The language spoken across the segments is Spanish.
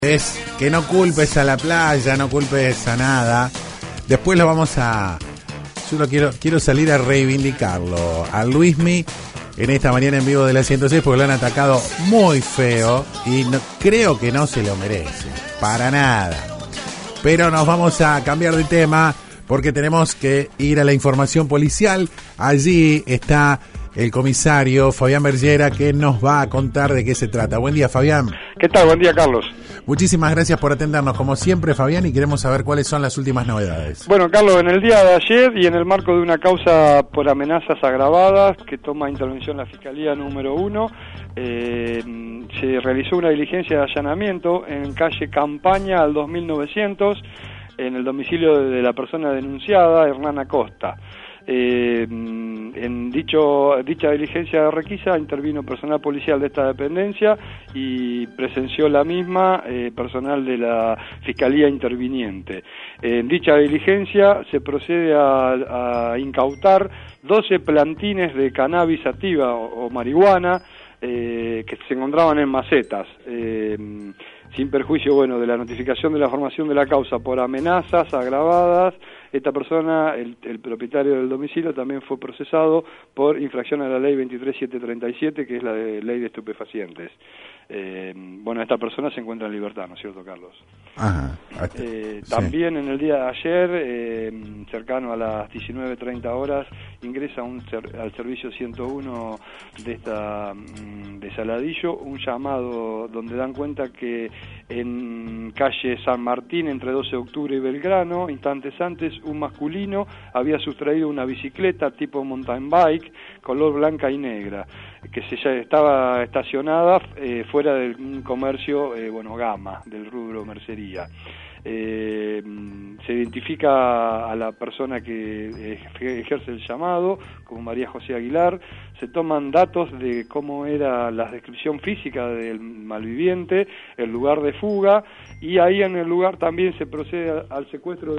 Es que no culpes a la playa, no culpes a nada. Después lo vamos a... Yo lo quiero salir a reivindicarlo a Luismi en esta mañana en vivo de la 106 porque lo han atacado muy feo y creo que no se lo merece, para nada. Pero nos vamos a cambiar de tema porque tenemos que ir a la información policial. Allí está el comisario Fabián Bergera que nos va a contar de qué se trata. Buen día, Fabián. ¿Qué tal? Buen día, Carlos. Muchísimas gracias por atendernos, como siempre, Fabián, y queremos saber cuáles son las últimas novedades. Bueno, Carlos, en el día de ayer y en el marco de una causa por amenazas agravadas que toma intervención la Fiscalía número 1, se realizó una diligencia de allanamiento en calle Campaña al 2900, en el domicilio de la persona denunciada, Hernán Acosta. En dicha diligencia de requisa intervino personal policial de esta dependencia y presenció la misma personal de la Fiscalía interviniente. En dicha diligencia se procede a incautar 12 plantines de cannabis sativa o marihuana que se encontraban en macetas. Sin perjuicio, de la notificación de la formación de la causa por amenazas agravadas, esta persona, el propietario del domicilio, también fue procesado por infracción a la ley 23737, que es la de ley de estupefacientes. Esta persona se encuentra en libertad, ¿no es cierto, Carlos? Ajá. También en el día de ayer, cercano a las 19:30 horas, ingresa al servicio 101 de Saladillo un llamado donde dan cuenta que en calle San Martín, entre 12 de octubre y Belgrano, instantes antes, un masculino había sustraído una bicicleta tipo mountain bike, color blanca y negra, que ya estaba estacionada fuera del comercio, Gama, del rubro mercería. Se identifica a la persona que ejerce el llamado como María José Aguilar. Se toman datos de cómo era la descripción física del malviviente, el lugar de fuga, y ahí en el lugar también se procede al secuestro.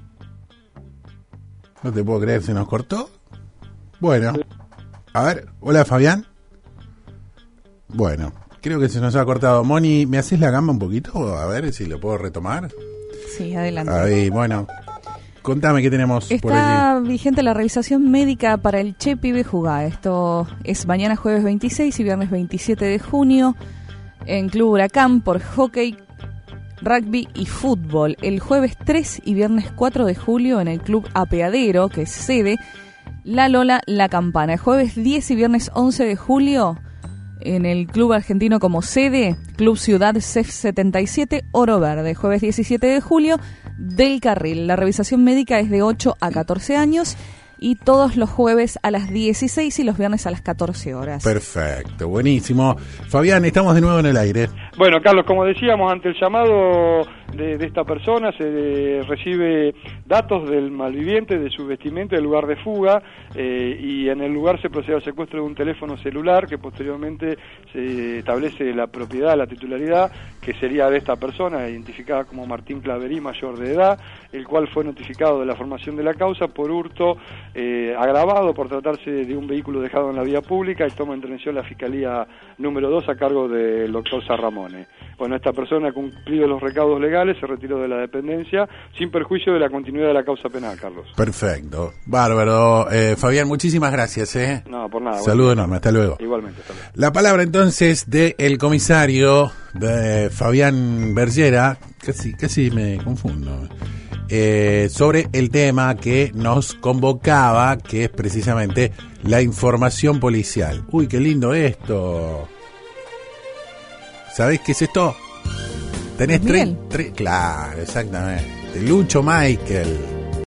No te puedo creer, ¿se nos cortó? Bueno, a ver, hola, Fabián. Bueno, creo que se nos ha cortado. Moni, ¿me haces la gamba un poquito? A ver si lo puedo retomar. Sí, adelante. Ahí, bueno, contame qué tenemos por allí. Está vigente la revisación médica para el Che Pibe Jugá. Esto es mañana jueves 26 y viernes 27 de junio en Club Huracán por hockey, rugby y fútbol. El jueves 3 y viernes 4 de julio en el Club Apeadero, que es sede, La Lola La Campana. El jueves 10 y viernes 11 de julio en el Club Argentino como sede, Club Ciudad CEF 77, Oro Verde. Jueves 17 de julio, Del Carril. La revisación médica es de 8 a 14 años y todos los jueves a las 16 y los viernes a las 14 horas. Perfecto, buenísimo. Fabián, estamos de nuevo en el aire. Bueno, Carlos, como decíamos, ante el llamado de esta persona se recibe datos del malviviente, de su vestimenta, del lugar de fuga, y en el lugar se procede al secuestro de un teléfono celular que posteriormente se establece la propiedad, la titularidad, que sería de esta persona, identificada como Martín Claverí, mayor de edad, el cual fue notificado de la formación de la causa por hurto agravado por tratarse de un vehículo dejado en la vía pública, y toma intervención la Fiscalía número 2 a cargo del doctor Sarramone. Esta persona ha cumplido los recaudos legales, se retiró de la dependencia sin perjuicio de la continuidad de la causa penal, Carlos. Perfecto, bárbaro. Fabián, muchísimas gracias. No, por nada. Saludo enorme, hasta luego. Igualmente, hasta luego. La palabra entonces del comisario de Fabián Bergera, casi me confundo, sobre el tema que nos convocaba, que es precisamente la información policial. Uy, qué lindo esto. ¿Sabés qué es esto? Tenés tres, claro, exactamente. Lucho Michael.